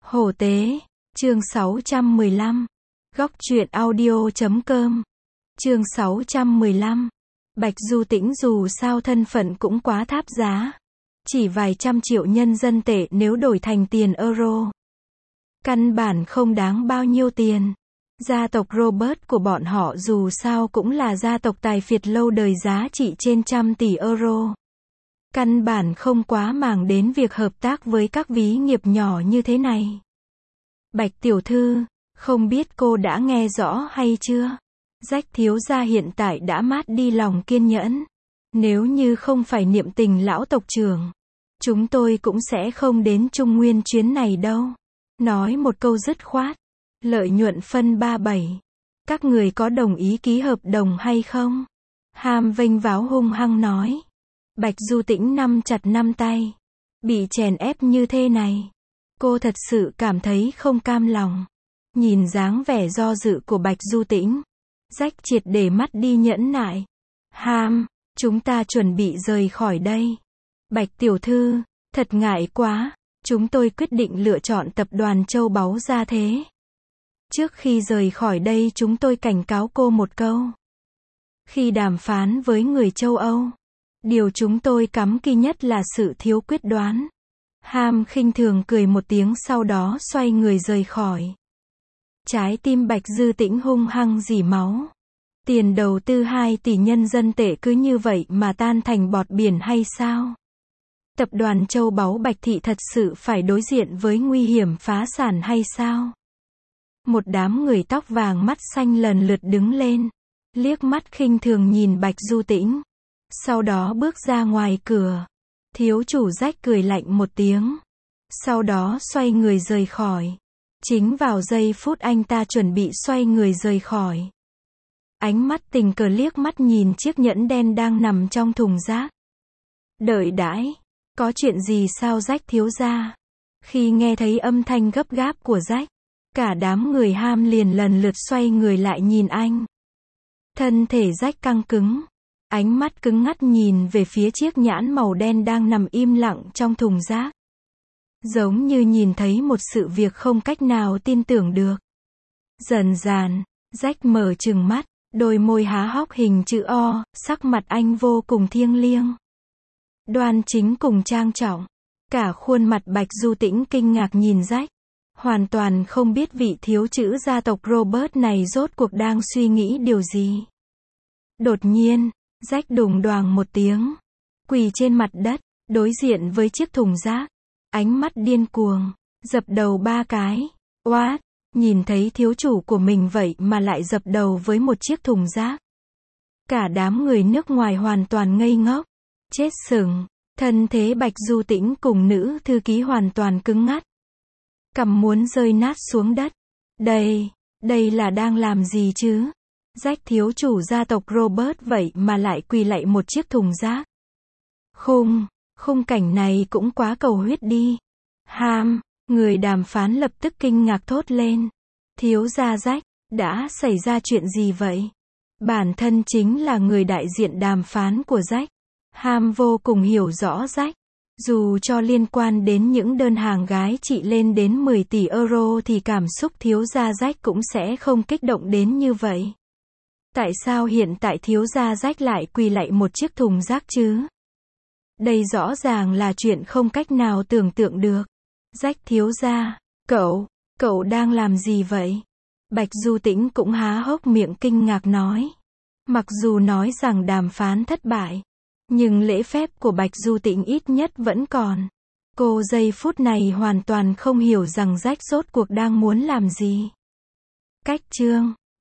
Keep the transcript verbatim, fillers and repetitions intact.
Hổ tế, chương sáu trăm mười lăm. Góc truyện audio chấm com. Chương sáu trăm mười lăm. Bạch Du Tĩnh dù sao thân phận cũng quá tháp giá. Chỉ vài trăm triệu nhân dân tệ nếu đổi thành tiền euro. Căn bản không đáng bao nhiêu tiền. Gia tộc Robert của bọn họ dù sao cũng là gia tộc tài phiệt lâu đời giá trị trên trăm tỷ euro. Căn bản không quá màng đến việc hợp tác với các ví nghiệp nhỏ như thế này. Bạch tiểu thư, không biết cô đã nghe rõ hay chưa? Rách thiếu gia hiện tại đã mát đi lòng kiên nhẫn. Nếu như không phải niệm tình lão tộc trưởng, chúng tôi cũng sẽ không đến Trung Nguyên chuyến này đâu. Nói một câu dứt khoát. Lợi nhuận phân ba bảy. Các người có đồng ý ký hợp đồng hay không? Ham vênh váo hung hăng nói. Bạch Du Tĩnh nắm chặt năm tay. Bị chèn ép như thế này, cô thật sự cảm thấy không cam lòng. Nhìn dáng vẻ do dự của Bạch Du Tĩnh, rách triệt để mất đi nhẫn nại. Ham, chúng ta chuẩn bị rời khỏi đây. Bạch tiểu thư, thật ngại quá, chúng tôi quyết định lựa chọn tập đoàn châu báu Gia Thế. Trước khi rời khỏi đây chúng tôi cảnh cáo cô một câu. Khi đàm phán với người châu Âu, điều chúng tôi cấm kỵ nhất là sự thiếu quyết đoán. Ham khinh thường cười một tiếng sau đó xoay người rời khỏi. Trái tim Bạch Du Tĩnh hung hăng rỉ máu. Tiền đầu tư hai tỷ nhân dân tệ cứ như vậy mà tan thành bọt biển hay sao? Tập đoàn châu báu Bạch Thị thật sự phải đối diện với nguy hiểm phá sản hay sao? Một đám người tóc vàng mắt xanh lần lượt đứng lên, liếc mắt khinh thường nhìn Bạch Du Tĩnh. Sau đó bước ra ngoài cửa. Thiếu chủ rách cười lạnh một tiếng. Sau đó xoay người rời khỏi. Chính vào giây phút anh ta chuẩn bị xoay người rời khỏi, ánh mắt tình cờ liếc mắt nhìn chiếc nhẫn đen đang nằm trong thùng rác. Đợi đãi, có chuyện gì sao rách thiếu gia? Khi nghe thấy âm thanh gấp gáp của rách, cả đám người Ham liền lần lượt xoay người lại nhìn anh. Thân thể rách căng cứng, ánh mắt cứng ngắt nhìn về phía chiếc nhẫn màu đen đang nằm im lặng trong thùng rác. Giống như nhìn thấy một sự việc không cách nào tin tưởng được. Dần dần, rách mở trừng mắt, đôi môi há hốc hình chữ O, sắc mặt anh vô cùng thiêng liêng, đoan chính cùng trang trọng. Cả khuôn mặt Bạch Du Tĩnh kinh ngạc nhìn rách, hoàn toàn không biết vị thiếu chữ gia tộc Robert này rốt cuộc đang suy nghĩ điều gì. Đột nhiên, rách đùng đoàng một tiếng, quỳ trên mặt đất, đối diện với chiếc thùng rác. Ánh mắt điên cuồng, dập đầu ba cái. What? Nhìn thấy thiếu chủ của mình vậy mà lại dập đầu với một chiếc thùng rác. Cả đám người nước ngoài hoàn toàn ngây ngốc. Chết sừng. Thân thế Bạch Du Tĩnh cùng nữ thư ký hoàn toàn cứng ngắt. Cằm muốn rơi nát xuống đất. Đây, đây là đang làm gì chứ? Rách thiếu chủ gia tộc Robert vậy mà lại quỳ lạy một chiếc thùng rác. Khung. Khung cảnh này cũng quá cầu huyết đi. Ham, người đàm phán lập tức kinh ngạc thốt lên. Thiếu gia rách, đã xảy ra chuyện gì vậy? Bản thân chính là người đại diện đàm phán của rách. Ham vô cùng hiểu rõ rách. Dù cho liên quan đến những đơn hàng gái trị lên đến mười tỷ euro thì cảm xúc thiếu gia rách cũng sẽ không kích động đến như vậy. Tại sao hiện tại thiếu gia rách lại quỳ lạy một chiếc thùng rác chứ? Đây rõ ràng là chuyện không cách nào tưởng tượng được. Rách thiếu gia, cậu, cậu đang làm gì vậy? Bạch Du Tĩnh cũng há hốc miệng kinh ngạc nói. Mặc dù nói rằng đàm phán thất bại, nhưng lễ phép của Bạch Du Tĩnh ít nhất vẫn còn. Cô giây phút này hoàn toàn không hiểu rằng rách rốt cuộc đang muốn làm gì. Cách chương